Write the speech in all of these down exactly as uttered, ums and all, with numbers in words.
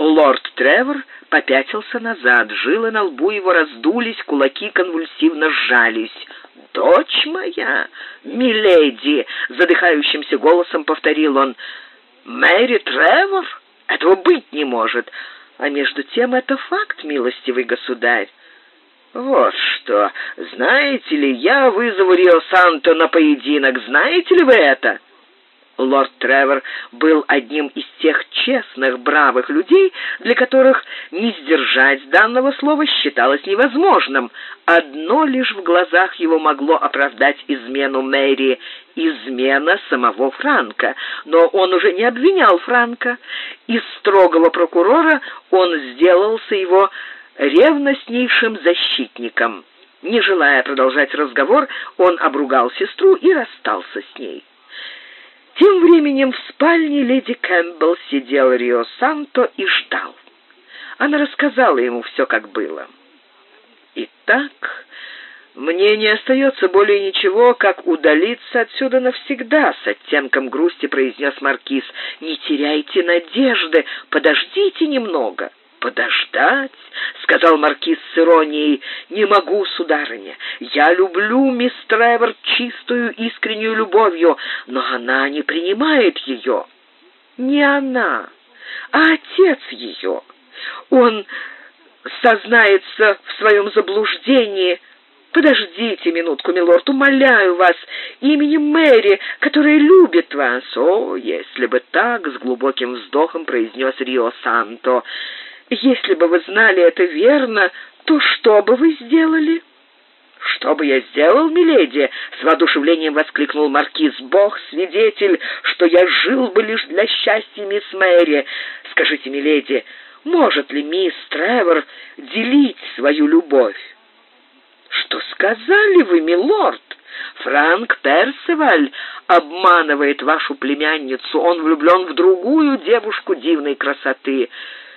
Лорд Тревор попятился назад, жилы на лбу его раздулись, кулаки конвульсивно сжались. «Дочь моя, миледи!» — задыхающимся голосом повторил он. «Мэри Тревор? Этого быть не может. А между тем это факт, милостивый государь. Вот что, знаете ли, я вызову Рио Санто на поединок, знаете ли вы это?» Лорд Тревор был одним из тех честных, бравых людей, для которых не сдержать данного слова считалось невозможным. Одно лишь в глазах его могло оправдать измену Мэри — измена самого Франка. Но он уже не обвинял Франка. Из строгого прокурора он сделался его ревностнейшим защитником. Не желая продолжать разговор, он обругал сестру и расстался с ней. Тем временем в спальне леди Кэмпбелл сидел Рио Санто и ждал. Она рассказала ему все, как было. «Итак, мне не остается более ничего, как удалиться отсюда навсегда», — с оттенком грусти произнес маркиз. «Не теряйте надежды, подождите немного». «Подождать?» — сказал маркиз с иронией. «Не могу, сударыня. Я люблю мисс Тревор чистую искреннюю любовью, но она не принимает ее». «Не она, а отец ее. Он сознается в своем заблуждении». «Подождите минутку, милорд, умоляю вас, именем Мэри, которая любит вас». «О, если бы так!» — с глубоким вздохом произнес Рио Санто. «Если бы вы знали это верно, то что бы вы сделали?» «Что бы я сделал, миледи?» — с воодушевлением воскликнул маркиз. «Бог свидетель, что я жил бы лишь для счастья мисс Мэри. Скажите, миледи, может ли мисс Тревор делить свою любовь?» «Что сказали вы, милорд? Франк Персиваль обманывает вашу племянницу. Он влюблен в другую девушку дивной красоты».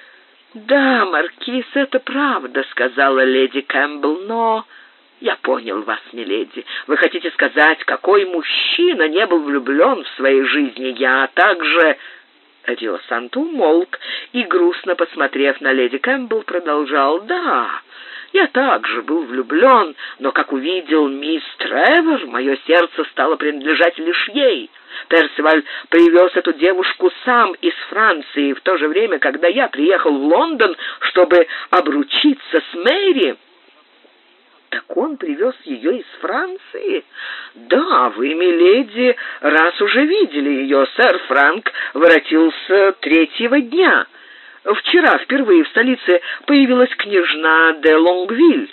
«Да, маркиз, это правда», — сказала леди Кэмпбелл, «но...» «Я понял вас, миледи. Вы хотите сказать, какой мужчина не был влюблен в своей жизни? Я также...» Рио Санто умолк и, грустно посмотрев на леди Кэмпбелл, продолжал. «Да, я также был влюблен, но, как увидел мисс Тревор, мое сердце стало принадлежать лишь ей. Персиваль привез эту девушку сам из Франции, в то же время, когда я приехал в Лондон, чтобы обручиться с Мэри». «Так он привез ее из Франции?» «Да, вы, миледи, раз уже видели ее. Сэр Франк воротился третьего дня. Вчера впервые в столице появилась княжна де Лонгвиль».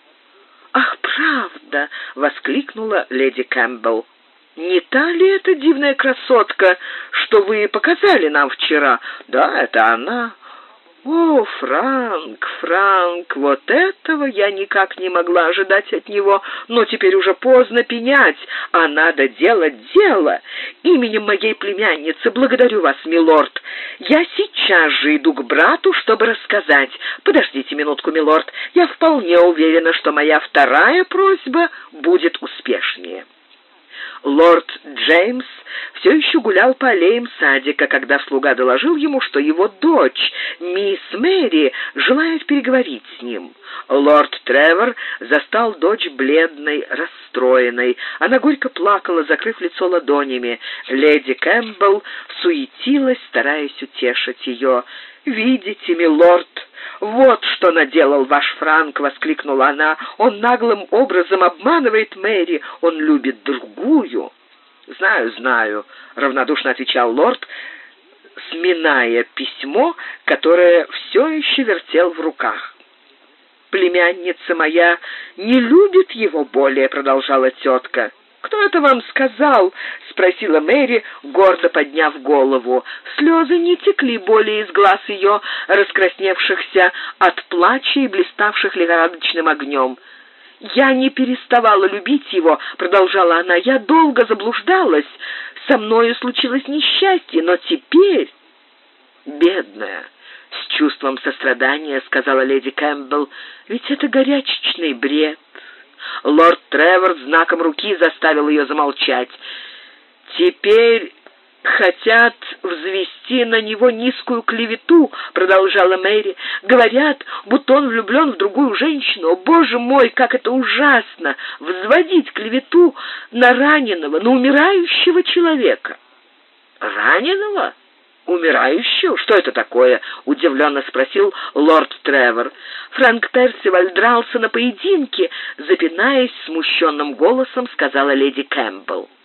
«Ах, правда!» — воскликнула леди Кэмпбелл. «Не та ли эта дивная красотка, что вы показали нам вчера?» «Да, это она». «О, Франк, Франк, вот этого я никак не могла ожидать от него, но теперь уже поздно пенять, а надо делать дело. Именем моей племянницы благодарю вас, милорд. Я сейчас же иду к брату, чтобы рассказать. Подождите минутку, милорд, я вполне уверена, что моя вторая просьба будет успешнее». Лорд Джеймс все еще гулял по аллеям садика, когда слуга доложил ему, что его дочь, мисс Мэри, желает переговорить с ним. Лорд Тревор застал дочь бледной, расстроенной. Она горько плакала, закрыв лицо ладонями. Леди Кэмпбелл суетилась, стараясь утешить ее. «Видите, милорд, вот что наделал ваш Франк!» — воскликнула она. «Он наглым образом обманывает Мэри. Он любит другую». «Знаю, знаю», — равнодушно отвечал лорд, сминая письмо, которое все еще вертел в руках. «Племянница моя не любит его более», — продолжала тетка. «Кто это вам сказал?» — спросила Мэри, гордо подняв голову. Слезы не текли более из глаз ее, раскрасневшихся от плача и блиставших лихорадочным огнем. «Я не переставала любить его», — продолжала она. «Я долго заблуждалась. Со мною случилось несчастье, но теперь...» «Бедная», — с чувством сострадания сказала леди Кэмпбелл, — «ведь это горячечный бред». Лорд Тревор знаком руки заставил ее замолчать. «Теперь «Хотят взвести на него низкую клевету», — продолжала Мэри. «Говорят, будто он влюблен в другую женщину. О, Боже мой, как это ужасно! Взводить клевету на раненого, на умирающего человека!» «Раненого? Умирающего? Что это такое?» — удивленно спросил лорд Тревор. «Фрэнк Персиваль дрался на поединке», — запинаясь смущенным голосом, сказала леди Кэмпбелл.